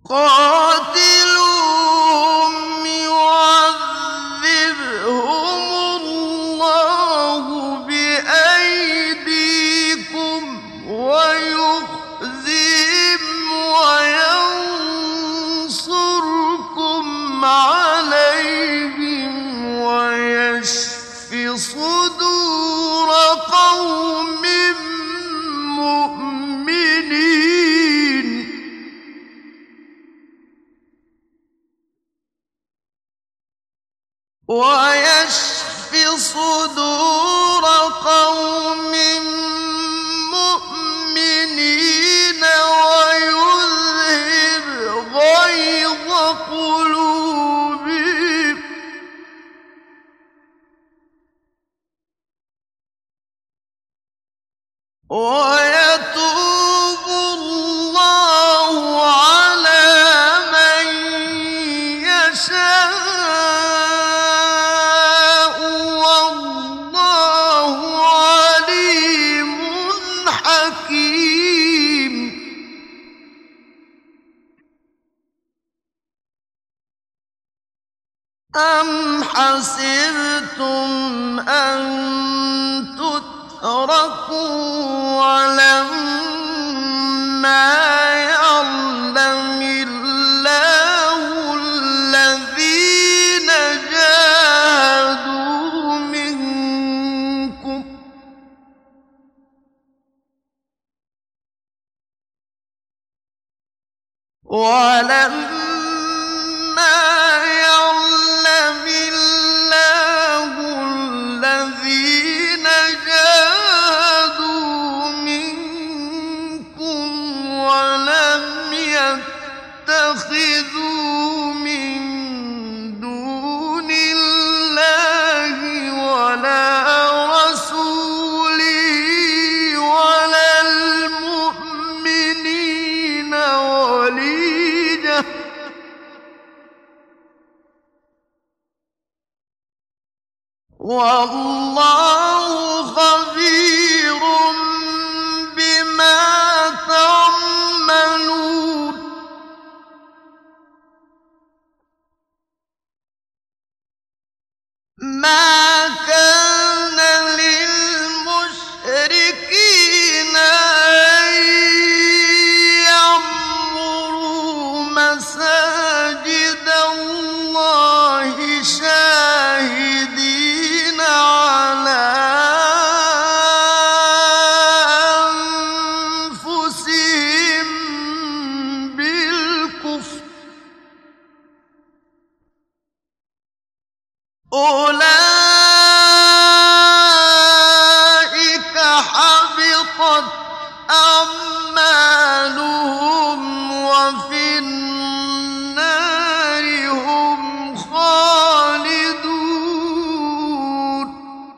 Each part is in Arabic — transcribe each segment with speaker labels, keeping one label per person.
Speaker 1: قاتلوهم يعذبهم الله بأيديكم ويخزهم وينصركم عليهم ويشف صدور قوم مؤمنين. ويشف صدور قوم مؤمنين ويذهب غيظ قلوبهم ويتوب الله على من يشاء والله عليم حكيم. أم حسبتم أن تتركوا ولما يعلم الله الذين جاهدوا منكم ولما يعلم الله الذين جاهدوا منكم ولم يتخذوا من دون الله ولا رسوله ولا المؤمنين وليجة والله خبير بما تعملون. ما كان للمشركين أن يعمروا مساجد الله شاهدين على أنفسهم بالكفر أولئك حبطت أعمالهم وفي النار هم خالدون.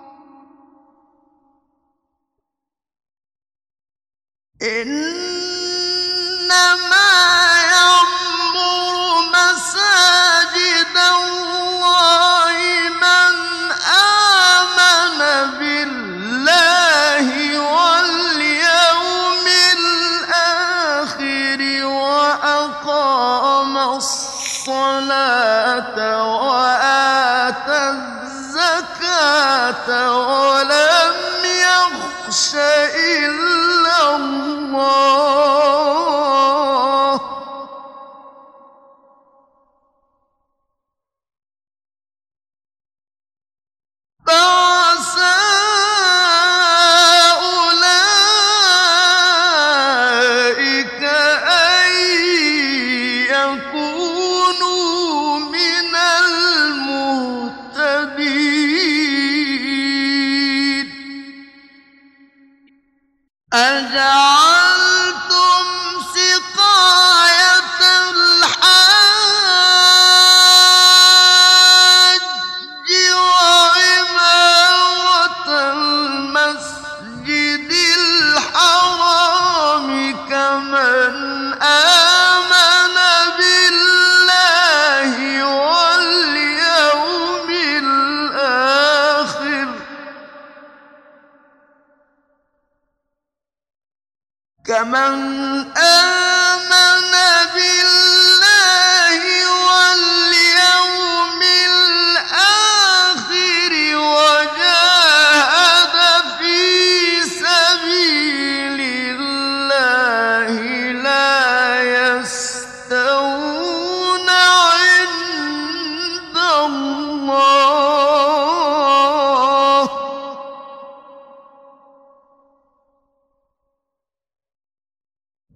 Speaker 1: إنما يعمر مساجد الله من آمن بالله واليوم الآخر وأقام الصلاة وآتى الزكاة ولم يخش إلا الله فعسى أولئك أن يكونوا من المهتدين. أجعلتم سقاية الحاج وعمارة المسجد الحرام كمن آمن بالله واليوم الآخر كمن آمن بالله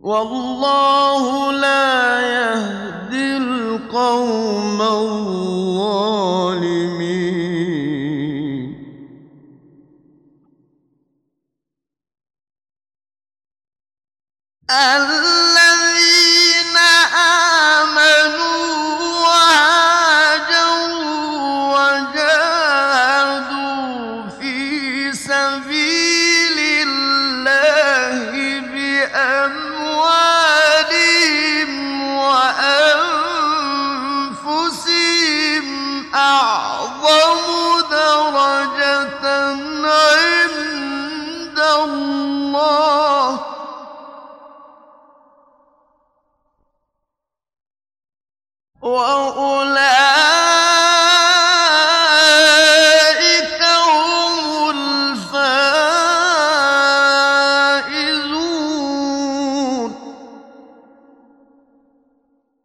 Speaker 1: والله لا يهدي القوم الظالمين. الذين آمنوا وهاجروا وجاهدوا في سبيل الله بأموالهم وأنفسهم أعظم درجة عند الله وأولئك